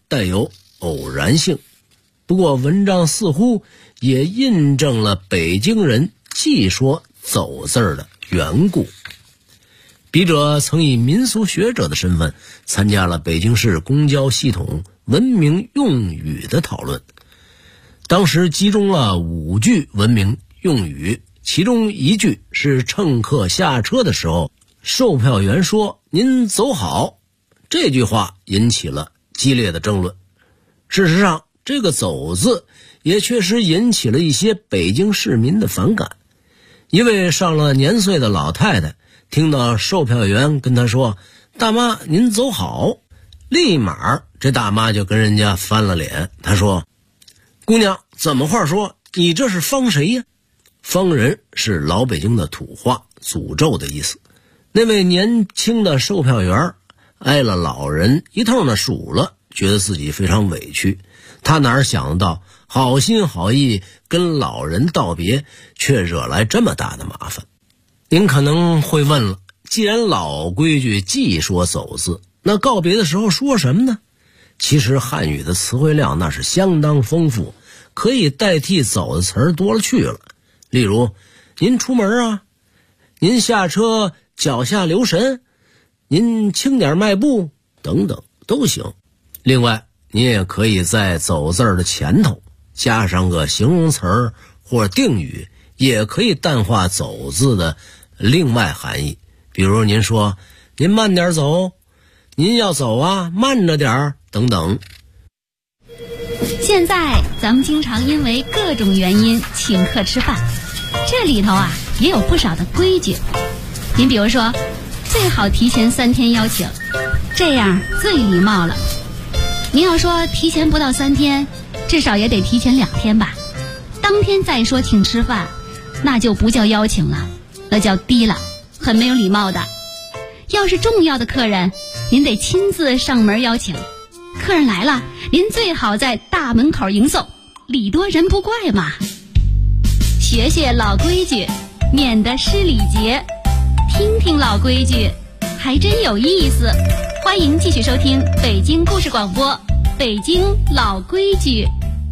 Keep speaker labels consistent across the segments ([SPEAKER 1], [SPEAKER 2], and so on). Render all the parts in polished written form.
[SPEAKER 1] 带有偶然性。不过文章似乎也印证了北京人忌说走字儿的缘故。笔者曾以民俗学者的身份参加了北京市公交系统文明用语的讨论，当时集中了5句文明用语，其中1句是乘客下车的时候售票员说您走好，这句话引起了激烈的争论。事实上这个走字也确实引起了一些北京市民的反感。一位上了年岁的老太太听到售票员跟她说大妈您走好，立马这大妈就跟人家翻了脸。她说姑娘怎么话说，你这是方谁呀？方人是老北京的土话，诅咒的意思。那位年轻的售票员挨了老人一通的数了，觉得自己非常委屈。他哪想到好心好意跟老人道别，却惹来这么大的麻烦。您可能会问了，既然老规矩忌说走字，那告别的时候说什么呢？其实汉语的词汇量那是相当丰富，可以代替走的词儿多了去了。例如您出门啊，您下车脚下留神，您轻点迈步等等都行。另外你也可以在走字的前头加上个形容词儿或定语，也可以淡化走字的另外含义。比如您说您慢点走，您要走啊慢着点儿等等。
[SPEAKER 2] 现在咱们经常因为各种原因请客吃饭，这里头啊也有不少的规矩。您比如说最好提前3天邀请，这样最礼貌了。您要说提前不到3天，至少也得提前2天吧。当天再说请吃饭，那就不叫邀请了，那叫低了，很没有礼貌的。要是重要的客人，您得亲自上门邀请。客人来了，您最好在大门口迎送，礼多人不怪嘛。学学老规矩，免得失礼节。听听老规矩，还真有意思。欢迎继续收听北京故事广播，北京老规矩。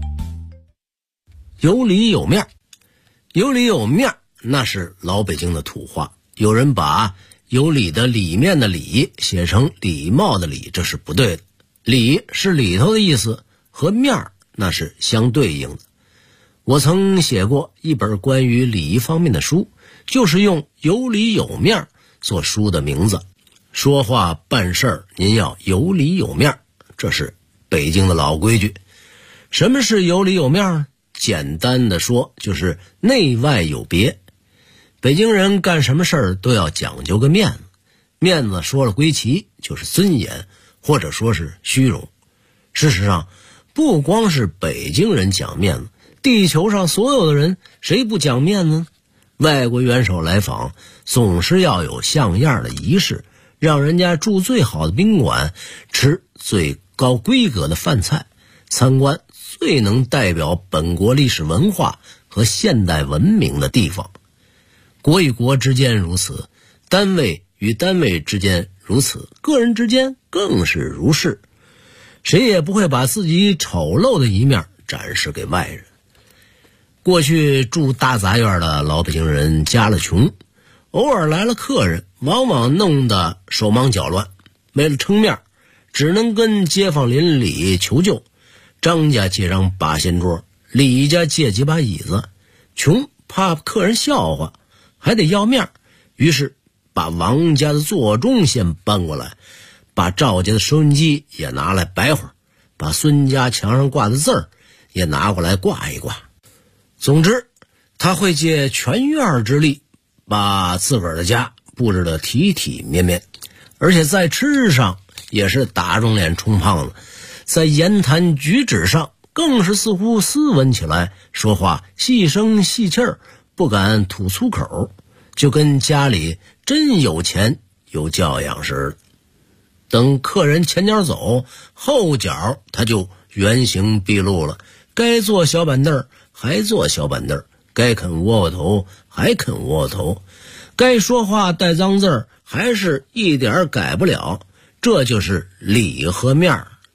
[SPEAKER 1] 有理有面，有理有面那是老北京的土话。有人把有理的里面的理写成礼貌的礼，这是不对的。里是里头的意思，和面那是相对应的。我曾写过一本关于礼仪方面的书，就是用有理有面做书的名字。说话办事儿您要有理有面，这是北京的老规矩。什么是有理有面呢？简单的说就是内外有别。北京人干什么事儿都要讲究个面子，面子说了归齐就是尊严，或者说是虚荣。事实上不光是北京人讲面子，地球上所有的人谁不讲面子呢？外国元首来访总是要有像样的仪式，让人家住最好的宾馆，吃最高规格的饭菜，参观最能代表本国历史文化和现代文明的地方。国与国之间如此，单位与单位之间如此，个人之间更是如是。谁也不会把自己丑陋的一面展示给外人。过去住大杂院的老北京人家了穷，偶尔来了客人，往往弄得手忙脚乱，为了撑面只能跟街坊邻里求救。张家借张八仙桌，李家借几把椅子，穷怕客人笑话，还得要面，于是把王家的座钟先搬过来，把赵家的收音机也拿来摆会儿，把孙家墙上挂的字儿也拿过来挂一挂。总之他会借全院之力把自个儿的家布置得体体面面，而且在吃上也是打肿脸充胖子，在言谈举止上更是似乎斯文起来，说话细声细气儿，不敢吐粗口，就跟家里真有钱有教养似的。等客人前脚走，后脚他就原形毕露了，该坐小板凳还坐小板凳，该啃窝窝头还啃窝窝头，该说话带脏字还是一点改不了。这就是礼和面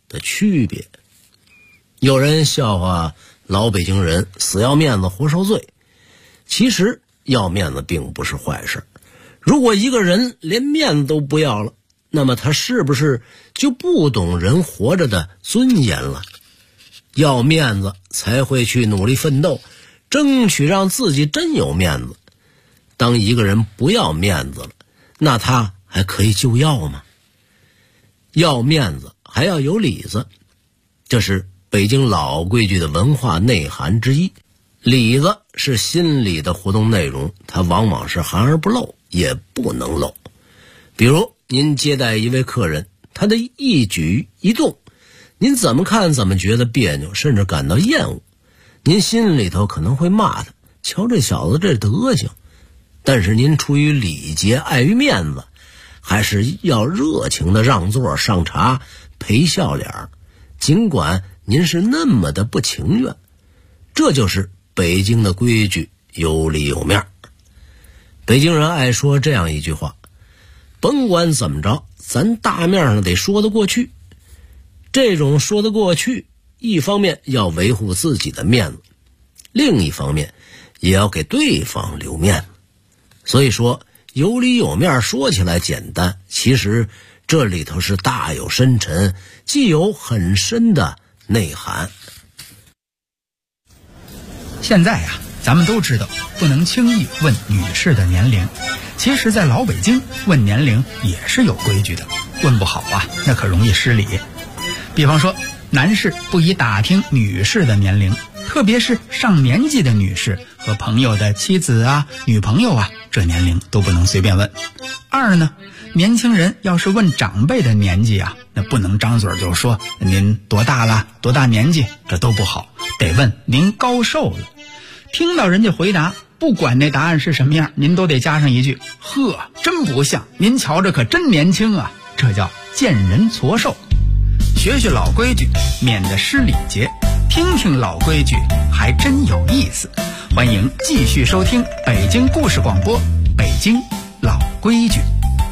[SPEAKER 1] 的区别。有人笑话老北京人死要面子活受罪，其实要面子并不是坏事。如果一个人连面子都不要了，那么他是不是就不懂人活着的尊严了？要面子才会去努力奋斗，争取让自己真有面子。当一个人不要面子了，那他还可以就要吗？要面子还要有里子，这是北京老规矩的文化内涵之一。里子是心理的活动内容，它往往是含而不露，也不能露。比如您接待一位客人，他的一举一动，您怎么看怎么觉得别扭，甚至感到厌恶。您心里头可能会骂他，瞧这小子这德行。但是您出于礼节，碍于面子，还是要热情的让座上茶陪笑脸，尽管您是那么的不情愿。这就是北京的规矩，有里有面。北京人爱说这样一句话，甭管怎么着，咱大面上得说得过去。这种说得过去，一方面要维护自己的面子，另一方面也要给对方留面子。所以说有里有面说起来简单，其实这里头是大有深沉，既有很深的内涵。
[SPEAKER 3] 现在呀，咱们都知道不能轻易问女士的年龄，其实在老北京问年龄也是有规矩的，问不好啊，那可容易失礼。比方说，男士不宜打听女士的年龄，特别是上年纪的女士和朋友的妻子啊、女朋友啊，这年龄都不能随便问。二呢，年轻人要是问长辈的年纪啊，那不能张嘴就说您多大了、多大年纪，这都不好，得问您高寿了。听到人家回答，不管那答案是什么样，您都得加上一句：呵，真不像，您瞧着可真年轻啊。这叫见人矬寿。学学老规矩，免得失礼节；听听老规矩，还真有意思。欢迎继续收听北京故事广播，北京老规矩。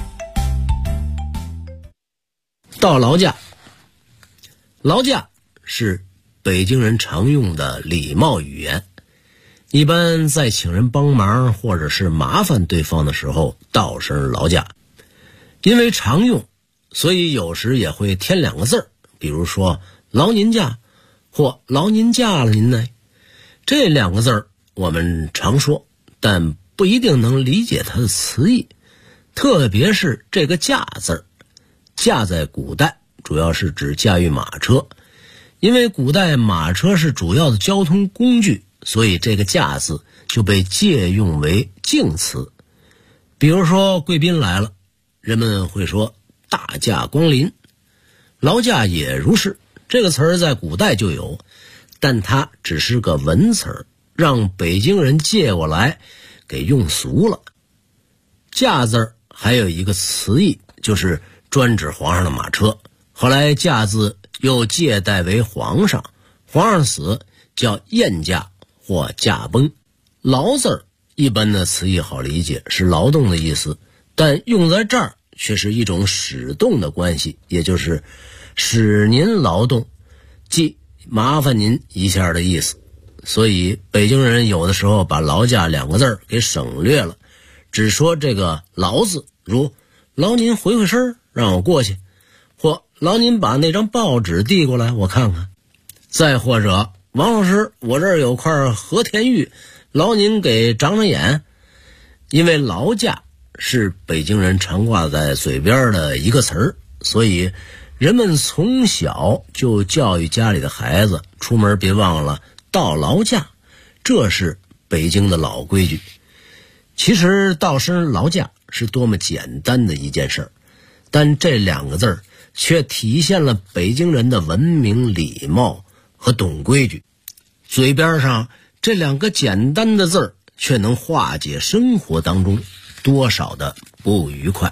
[SPEAKER 1] 到劳驾，劳驾是北京人常用的礼貌语言，一般在请人帮忙或者是麻烦对方的时候道声劳驾。因为常用，所以有时也会添两个字儿，比如说劳您驾或劳您驾了您呢。这两个字儿我们常说，但不一定能理解它的词义，特别是这个驾字儿。驾在古代主要是指驾驭马车，因为古代马车是主要的交通工具，所以这个驾字就被借用为敬词。比如说贵宾来了，人们会说大驾光临。劳驾也如是，这个词儿在古代就有，但它只是个文词儿，让北京人借过来给用俗了。驾字儿还有一个词义，就是专指皇上的马车，后来驾字又借代为皇上，皇上死叫宴驾或驾崩。劳字儿一般的词义好理解，是劳动的意思，但用在这儿却是一种使动的关系，也就是使您劳动，即麻烦您一下的意思。所以北京人有的时候把劳驾两个字儿给省略了，只说这个劳字，如劳您回回身让我过去，或劳您把那张报纸递过来我看看，再或者王老师我这儿有块和田玉，劳您给长长眼。因为劳驾是北京人常挂在嘴边的一个词儿，所以人们从小就教育家里的孩子，出门别忘了到劳驾，这是北京的老规矩。其实道声劳驾是多么简单的一件事儿，但这两个字儿却体现了北京人的文明、礼貌和懂规矩。嘴边上这两个简单的字儿，却能化解生活当中多少的不愉快。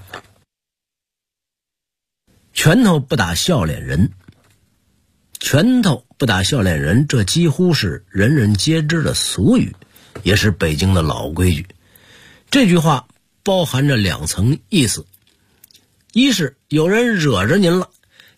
[SPEAKER 1] 拳头不打笑脸人，拳头不打笑脸人，这几乎是人人皆知的俗语，也是北京的老规矩。这句话包含着两层意思，一是有人惹着您了，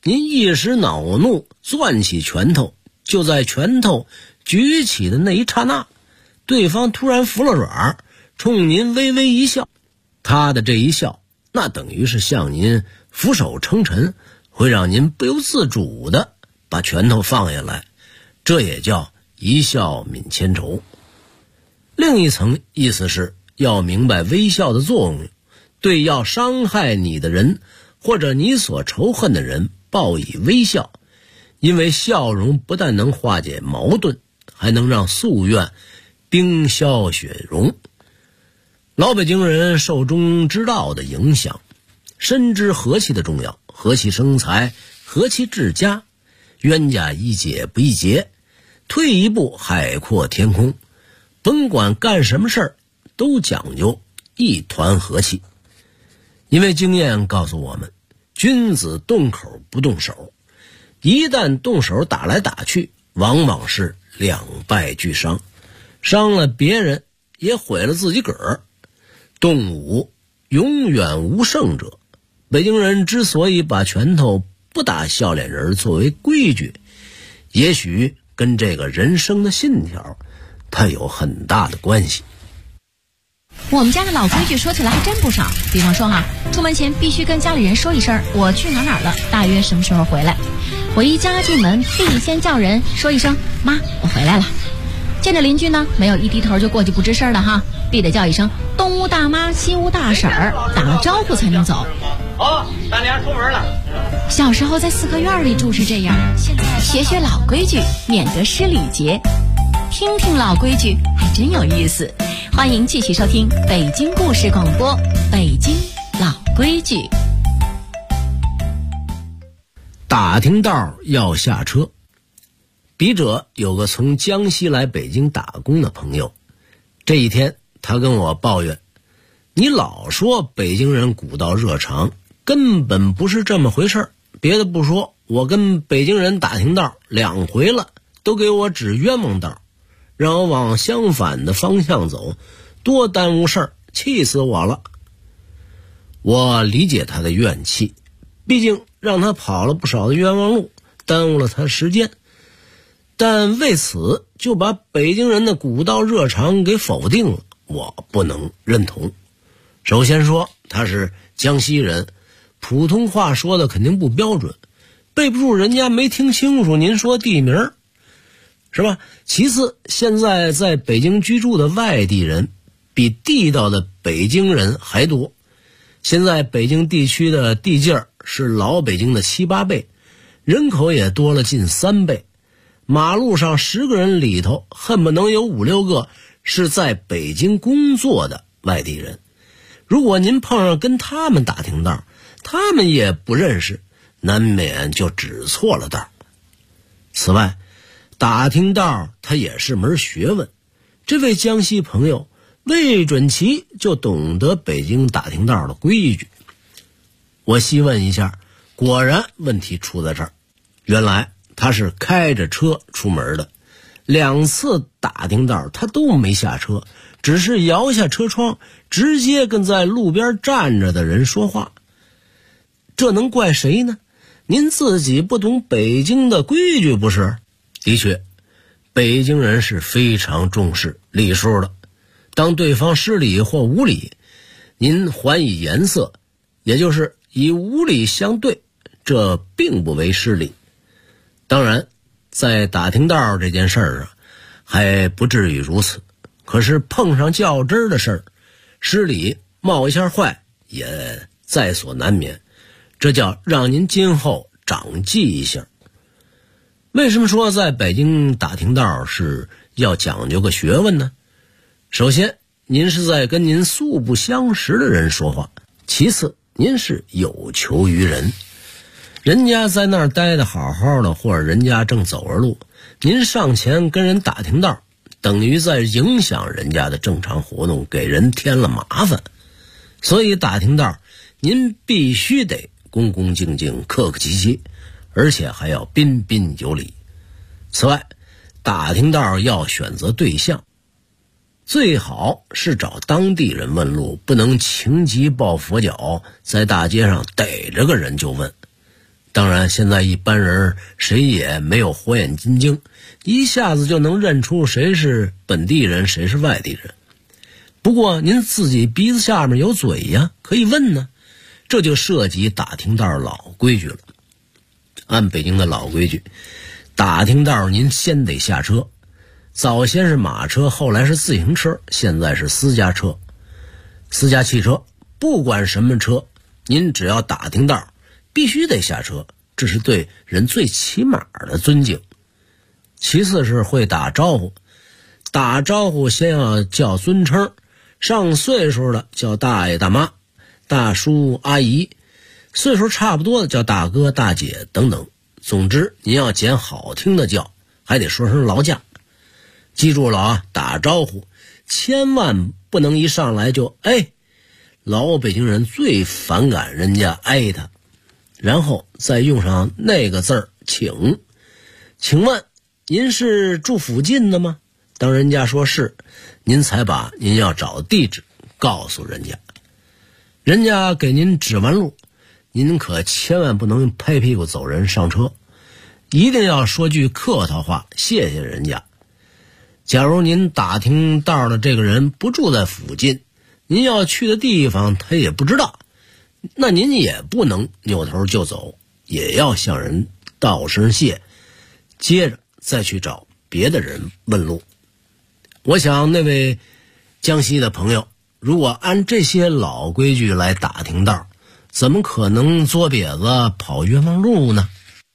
[SPEAKER 1] 您一时恼怒，攥起拳头，就在拳头举起的那一刹那，对方突然服了软，冲您微微一笑。他的这一笑，那等于是向您俯首称臣，会让您不由自主的把拳头放下来，这也叫一笑泯千愁。另一层意思是要明白微笑的作用，对要伤害你的人或者你所仇恨的人报以微笑，因为笑容不但能化解矛盾，还能让夙愿冰消雪融。老北京人受中之道的影响，深知和气的重要，和气生财，和气治家，冤家宜解不宜结，退一步海阔天空，甭管干什么事儿都讲究一团和气。因为经验告诉我们，君子动口不动手，一旦动手打来打去，往往是两败俱伤，伤了别人也毁了自己个儿。动武永远无胜者。北京人之所以把拳头不打笑脸人作为规矩，也许跟这个人生的信条它有很大的关系。
[SPEAKER 2] 我们家的老规矩说起来还真不少，比方说出门前必须跟家里人说一声我去哪儿了，大约什么时候回来。回家进门必先叫人说一声妈我回来了。见着邻居呢，没有一低头就过去不吱声的必得叫一声东屋大妈西屋大婶儿，打了招呼才能走。
[SPEAKER 4] 大娘出门了。
[SPEAKER 2] 小时候在四合院里住是这样，现在学学老规矩，免得失礼节。听听老规矩还真有意思。欢迎继续收听北京故事广播，北京老规矩。
[SPEAKER 1] 打听道要下车。笔者有个从江西来北京打工的朋友，这一天他跟我抱怨，你老说北京人古道热肠，根本不是这么回事儿。别的不说，我跟北京人打听道2回了，都给我指冤枉道，让我往相反的方向走，多耽误事儿，气死我了。我理解他的怨气，毕竟让他跑了不少的冤枉路，耽误了他时间，但为此就把北京人的古道热肠给否定了，我不能认同。首先说他是江西人，普通话说的肯定不标准，背不住人家没听清楚您说地名，是吧？其次，现在在北京居住的外地人比地道的北京人还多。现在北京地区的地界是老北京的7、8倍，人口也多了近3倍。马路上10个人里头，恨不能有5、6个是在北京工作的外地人。如果您碰上跟他们打听道，他们也不认识，难免就指错了道。此外，打听道它也是门学问。这位江西朋友未准其就懂得北京打听道的规矩。我细问一下，果然问题出在这儿。原来他是开着车出门的，2次打听道他都没下车，只是摇下车窗，直接跟在路边站着的人说话。这能怪谁呢？您自己不懂北京的规矩不是？的确，北京人是非常重视礼数的。当对方失礼或无礼，您还以颜色，也就是以无礼相对，这并不为失礼。当然，在打听道这件事儿啊，还不至于如此。可是碰上较真的事儿，失礼冒一下坏也在所难免，这叫让您今后长记一下。为什么说在北京打听道是要讲究个学问呢？首先，您是在跟您素不相识的人说话；其次，您是有求于人。人家在那儿待得好好的，或者人家正走着路，您上前跟人打听道，等于在影响人家的正常活动，给人添了麻烦。所以打听道，您必须得恭恭敬敬、客客气气，而且还要彬彬有礼。此外，打听道要选择对象，最好是找当地人问路，不能情急抱佛脚，在大街上逮着个人就问。 当然现在一般人谁也没有火眼金睛，一下子就能认出谁是本地人谁是外地人。不过您自己鼻子下面有嘴呀，可以问呢，这就涉及打听道老规矩了。按北京的老规矩，打听道您先得下车，早先是马车，后来是自行车，现在是私家车。私家汽车不管什么车，您只要打听道必须得下车，这是对人最起码的尊敬。其次是会打招呼，打招呼先要叫尊称，上岁数的叫大爷大妈、大叔阿姨，岁数差不多的叫大哥大姐等等。总之您要捡好听的叫，还得说声劳驾。记住了啊，打招呼千万不能一上来就老北京人最反感人家他，然后再用上那个字儿请。请问您是住附近的吗？当人家说是，您才把您要找的地址告诉人家。人家给您指完路，您可千万不能拍屁股走人上车，一定要说句客套话，谢谢人家。假如您打听道的这个人不住在附近，您要去的地方他也不知道，那您也不能扭头就走，也要向人道声谢，接着再去找别的人问路。我想那位江西的朋友，如果按这些老规矩来打听道，怎么可能作瘪子跑冤枉路呢？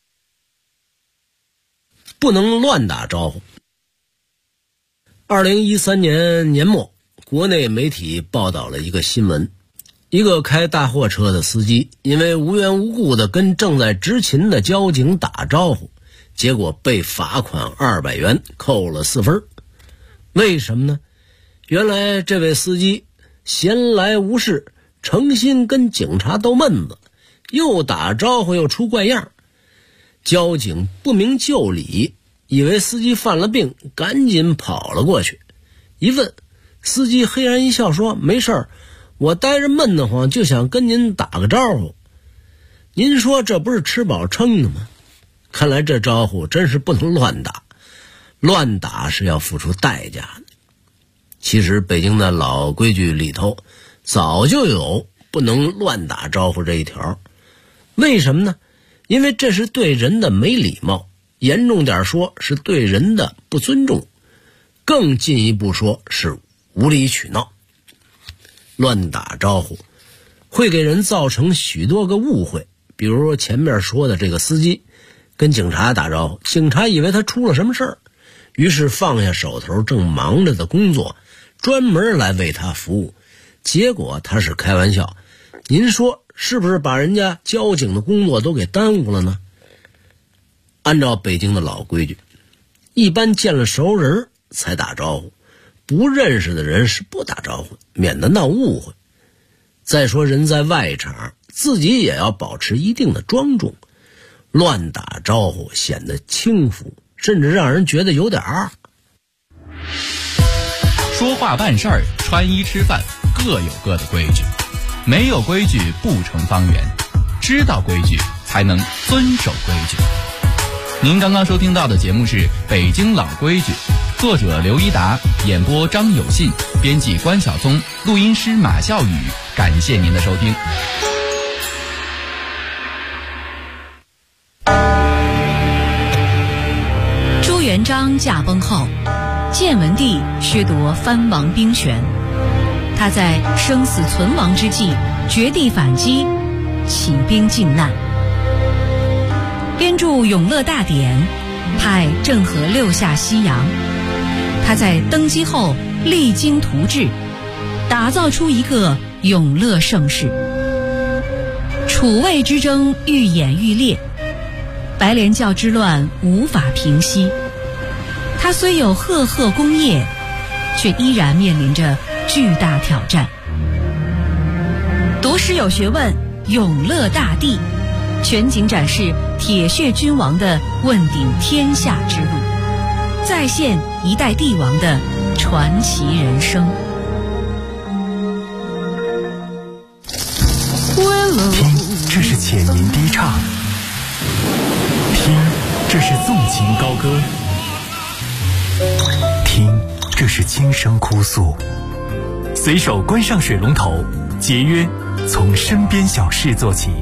[SPEAKER 1] 不能乱打招呼。2013年年末，国内媒体报道了一个新闻，一个开大货车的司机因为无缘无故的跟正在执勤的交警打招呼，结果被罚款200元，扣了4分。为什么呢？原来这位司机闲来无事，诚心跟警察逗闷子，又打招呼又出怪样，交警不明就里，以为司机犯了病，赶紧跑了过去。一问，司机嘿然一笑说，没事儿，我待着闷得慌，就想跟您打个招呼。您说这不是吃饱撑的吗？看来这招呼真是不能乱打，乱打是要付出代价的。其实北京的老规矩里头早就有不能乱打招呼这一条。为什么呢？因为这是对人的没礼貌，严重点说是对人的不尊重，更进一步说是无理取闹。乱打招呼会给人造成许多个误会，比如前面说的这个司机跟警察打招呼，警察以为他出了什么事儿，于是放下手头正忙着的工作，专门来为他服务，结果他是开玩笑。您说是不是把人家交警的工作都给耽误了呢？按照北京的老规矩，一般见了熟人才打招呼，不认识的人是不打招呼，免得闹误会。再说人在外场，自己也要保持一定的庄重，乱打招呼显得轻浮，甚至让人觉得有点二。
[SPEAKER 3] 说话办事儿，穿衣吃饭，各有各的规矩，没有规矩不成方圆，知道规矩才能遵守规矩。您刚刚收听到的节目是《北京老规矩》，作者刘一达，演播张有信，编辑关晓松，录音师马笑宇。感谢您的收听。
[SPEAKER 5] 朱元璋驾崩后，建文帝削夺藩王兵权，他在生死存亡之际绝地反击，起兵靖难，编著《永乐大典》，派郑和6下西洋。他在登基后励精图治，打造出一个永乐盛世。楚魏之争愈演愈烈，白莲教之乱无法平息。他虽有赫赫功业，却依然面临着巨大挑战。读诗有学问，永乐大帝全景展示铁血君王的问鼎天下之路，再现一代帝王的传奇人生。
[SPEAKER 6] 听，这是浅吟低唱， 这是纵情高歌；听，这是轻声哭诉。随手关上水龙头，节约从身边小事做起。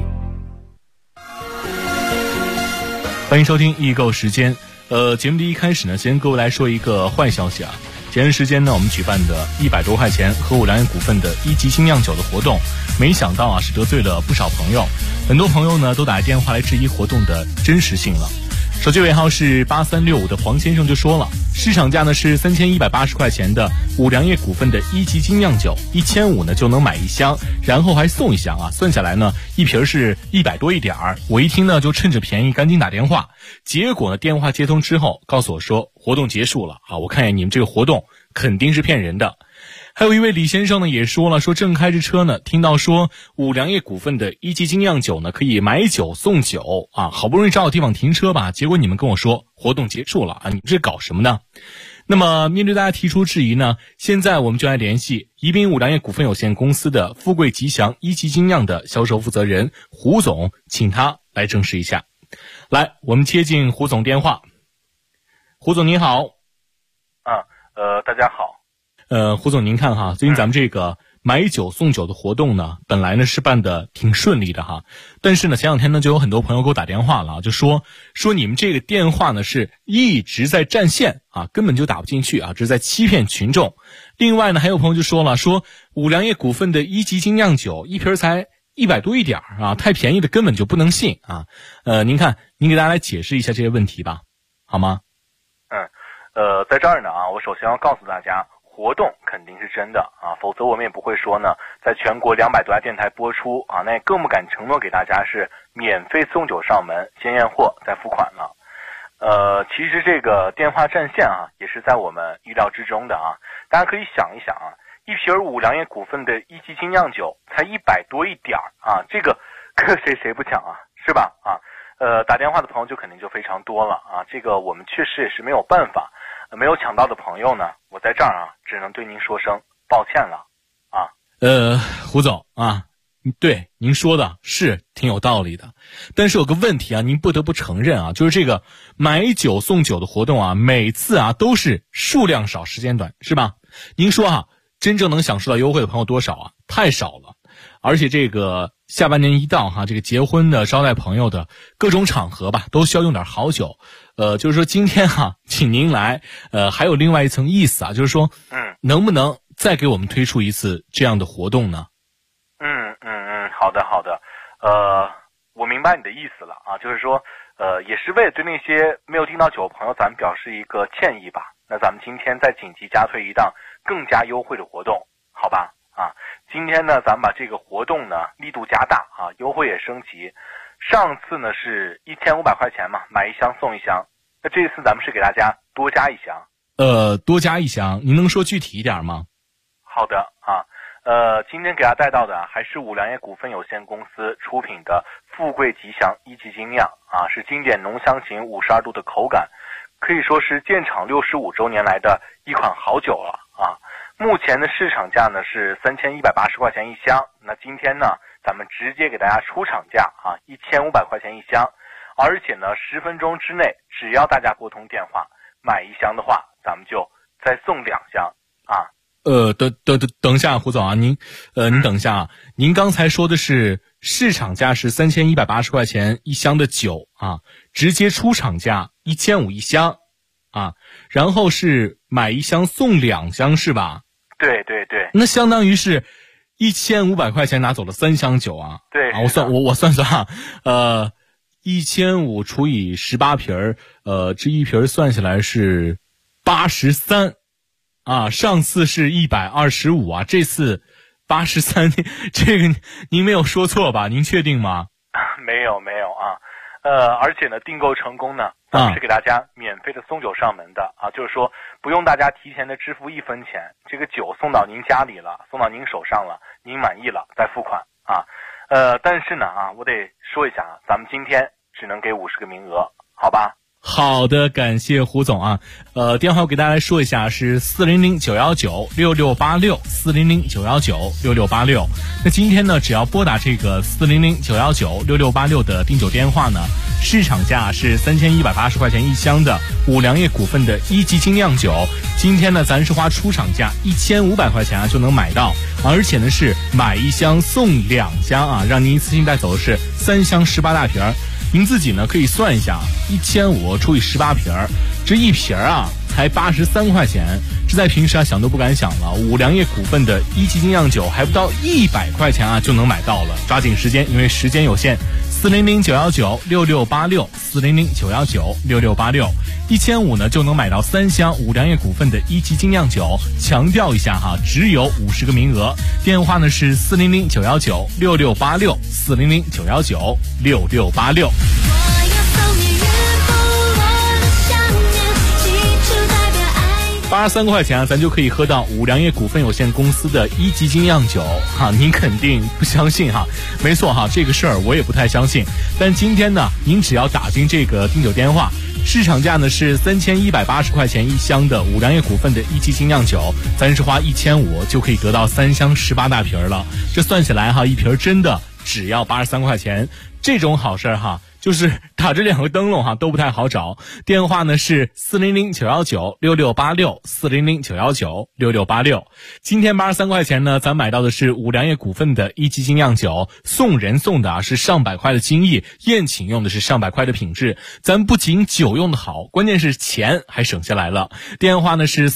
[SPEAKER 7] 欢迎收听易购时间。节目的一开始呢，先跟各位来说一个坏消息啊。前段时间呢，我们举办的100多块钱和五粮液股份的1级精酿酒的活动，没想到啊是得罪了不少朋友，很多朋友呢都打电话来质疑活动的真实性了。手机尾号是8365的黄先生就说了，市场价呢是3180块钱的五粮液股份的1级精酿酒，1500呢就能买1箱，然后还送1箱啊，算下来呢一瓶是100多一点儿。我一听呢就趁着便宜赶紧打电话，结果呢电话接通之后告诉我说活动结束了啊，我看见你们这个活动肯定是骗人的。还有一位李先生呢也说了，说正开着车呢，听到说五粮液股份的1级精酿酒呢可以买酒送酒啊，好不容易找到地方停车吧，结果你们跟我说活动结束了啊，你们这搞什么呢？那么面对大家提出质疑呢，现在我们就来联系宜宾五粮液股份有限公司的富贵吉祥1级精酿的销售负责人胡总，请他来证实一下。来，我们接进胡总电话。胡总您好。
[SPEAKER 8] 大家好。
[SPEAKER 7] 胡总您看哈，最近咱们这个买酒送酒的活动呢，本来呢是办的挺顺利的哈，但是呢前两天呢就有很多朋友给我打电话了，就说你们这个电话呢是一直在占线啊，根本就打不进去啊，这是在欺骗群众。另外呢还有朋友就说了，说五粮液股份的1级精酿酒一瓶才100多一点啊，太便宜的根本就不能信啊。您看您给大家来解释一下这些问题吧，好吗？
[SPEAKER 8] 在这儿呢啊，我首先要告诉大家，活动肯定是真的啊，否则我们也不会说呢，在全国200多家电台播出啊，那也更不敢承诺给大家是免费送酒上门，先验货再付款了。其实这个电话占线啊，也是在我们意料之中的啊。大家可以想一想啊，一瓶五粮液股份的1级精酿酒才100多一点啊，这个搁谁不抢啊，是吧？啊，打电话的朋友就肯定就非常多了啊，这个我们确实也是没有办法。没有抢到的朋友呢，我在这儿啊，只能对您说声抱歉了啊。
[SPEAKER 7] 胡总啊，对您说的是挺有道理的，但是有个问题啊，您不得不承认啊，就是这个买酒送酒的活动啊，每次啊都是数量少时间短，是吧？您说啊，真正能享受到优惠的朋友多少啊？太少了。而且这个下半年一到哈，这个结婚的、招待朋友的各种场合吧，都需要用点好酒。就是说今天哈，请您来，还有另外一层意思啊，就是说，能不能再给我们推出一次这样的活动呢？
[SPEAKER 8] 好的，我明白你的意思了啊，就是说，也是为了对那些没有订到酒的朋友，咱们表示一个歉意吧。那咱们今天再紧急加推一档更加优惠的活动，好吧？啊，今天呢，咱们把这个活动呢力度加大啊，优惠也升级。上次呢是1500块钱嘛，买1箱送1箱。那这次咱们是给大家多加1箱。
[SPEAKER 7] 多加1箱，您能说具体一点吗？
[SPEAKER 8] 好的啊，今天给大家带到的还是五粮液股份有限公司出品的富贵吉祥1级精酿啊，是经典浓香型52度的口感，可以说是建厂65周年来的一款好酒了啊。目前的市场价呢是3180块钱1箱，那今天呢咱们直接给大家出厂价啊，1500块钱1箱，而且呢10分钟之内，只要大家拨通电话买1箱的话，咱们就再送2箱啊。
[SPEAKER 7] 等一下，胡总啊，您等一下啊，您刚才说的是市场价是3180块钱1箱的酒啊，直接出厂价15001箱啊，然后是买1箱送2箱是吧？
[SPEAKER 8] 对，
[SPEAKER 7] 那相当于是1500块钱拿走了3箱酒啊。
[SPEAKER 8] 对
[SPEAKER 7] 啊，我算啊，1500除以18瓶这一瓶算下来是83啊，上次是125啊，这次83，这个您没有说错吧？您确定吗？
[SPEAKER 8] 没有啊，而且呢，订购成功呢，咱们是给大家免费的送酒上门的啊，就是说不用大家提前的支付1分钱，这个酒送到您家里了，送到您手上了，您满意了再付款啊。但是呢啊，我得说一下啊，咱们今天只能给50个名额，好吧？
[SPEAKER 7] 好的，感谢胡总啊。电话我给大家来说一下，是400-919-6686，400-919-6686。那今天呢，只要拨打这个400-919-6686的订酒电话呢，市场价是3180块钱一箱的五粮液股份的一级精酿酒。今天呢，咱是花出厂价1500块钱啊就能买到，而且呢是买一箱送2箱啊，让您一次性带走的是3箱18大瓶。您自己呢可以算一下，1500除以18瓶，这一瓶啊才83块钱，这在平时啊想都不敢想了。五粮液股份的一级精酿酒还不到100块钱啊就能买到了，抓紧时间，因为时间有限。400-919-6686，400-919-6686，1500呢就能买到3箱五粮液股份的一级精酿酒。强调一下哈，只有50个名额。电话呢是400-919-6686，400-919-6686。83块钱啊，咱就可以喝到五粮液股份有限公司的一级精酿酒哈，您肯定不相信哈？没错哈，这个事儿我也不太相信。但今天呢，您只要打进这个订酒电话，市场价呢是3180块钱一箱的五粮液股份的一级精酿酒，咱是花1500就可以得到3箱18大瓶了。这算起来哈，一瓶真的只要83块钱，这种好事哈。就是打这2个灯笼哈都不太好找。电话呢是400-919-6686，400-919-6686。今天83块钱呢，咱买到的是五粮液股份的一级精酿酒，送人送的啊是上百块的精益，宴请用的是上百块的品质。咱不仅酒用的好，关键是钱还省下来了。电话呢是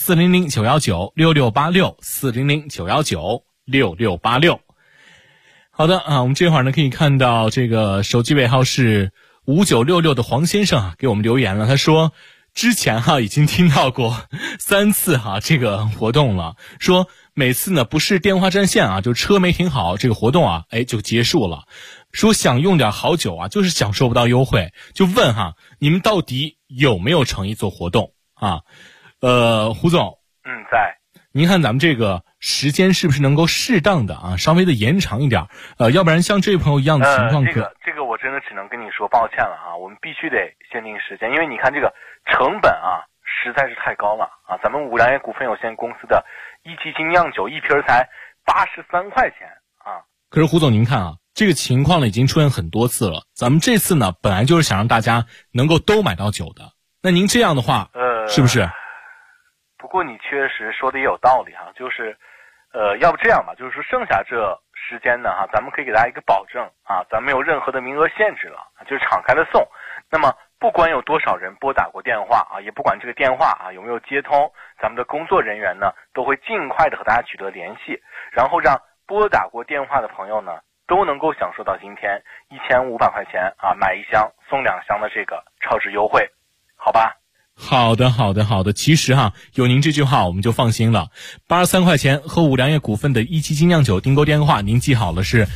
[SPEAKER 7] 400-919-6686，400-919-6686。好的啊，我们这会儿呢可以看到这个手机尾号是5966的黄先生啊给我们留言了，他说之前哈已经听到过3次哈这个活动了，说每次呢不是电话占线啊，就车没停好，这个活动啊就结束了。说想用点好酒啊，就是享受不到优惠，就问哈你们到底有没有诚意做活动啊？胡总，
[SPEAKER 8] 在。
[SPEAKER 7] 您看咱们这个时间是不是能够适当的啊，稍微的延长一点？要不然像这位朋友一样的情况，
[SPEAKER 8] 这个我真的只能跟你说抱歉了啊，我们必须得限定时间，因为你看这个成本啊实在是太高了啊，咱们五粮液股份有限公司的一级精酿酒一瓶才83块钱啊。
[SPEAKER 7] 可是胡总您看啊，这个情况呢已经出现很多次了，咱们这次呢本来就是想让大家能够都买到酒的，那您这样的话是不是？
[SPEAKER 8] 不过你确实说的也有道理哈，就是要不这样吧，就是说剩下这时间呢哈，咱们可以给大家一个保证啊，咱们没有任何的名额限制了，就是敞开的送。那么不管有多少人拨打过电话啊，也不管这个电话啊有没有接通，咱们的工作人员呢都会尽快的和大家取得联系，然后让拨打过电话的朋友呢都能够享受到今天1500块钱啊买1箱送2箱的这个超值优惠，好吧？
[SPEAKER 7] 好的。其实哈，有您这句话我们就放心了。83块钱和五粮液股份的一级精酿酒订购电话，您记好了是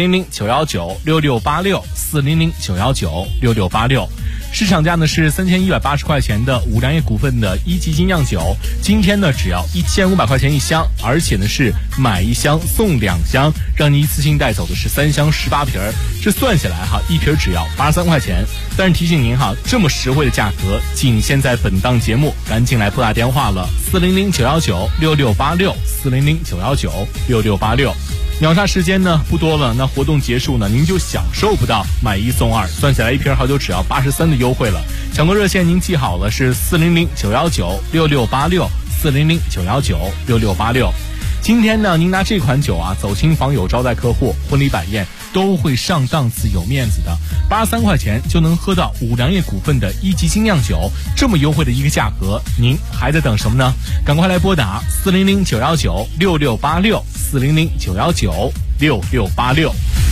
[SPEAKER 7] 400-919-6686，400-919-6686。市场价呢是3180块钱的五粮液股份的一级精酿酒，今天呢只要1500块钱一箱，而且呢是买1箱送2箱，让您一次性带走的是3箱18瓶。这算下来哈，一瓶只要83块钱。但是提醒您哈，这么实惠的价格，仅限在本档节目，赶紧来拨打电话了，400-919-6686，400-919-6686。秒杀时间呢不多了，那活动结束呢，您就享受不到买1送2，算起来一瓶好酒只要83的优惠了。抢购热线您记好了是400-919-6686，400-919-6686。今天呢，您拿这款酒啊走亲访友、招待客户、婚礼摆宴都会上档次、有面子的。83块钱就能喝到五粮液股份的一级精酿酒，这么优惠的一个价格，您还在等什么呢？赶快来拨打400-919-6686，400-919-6686。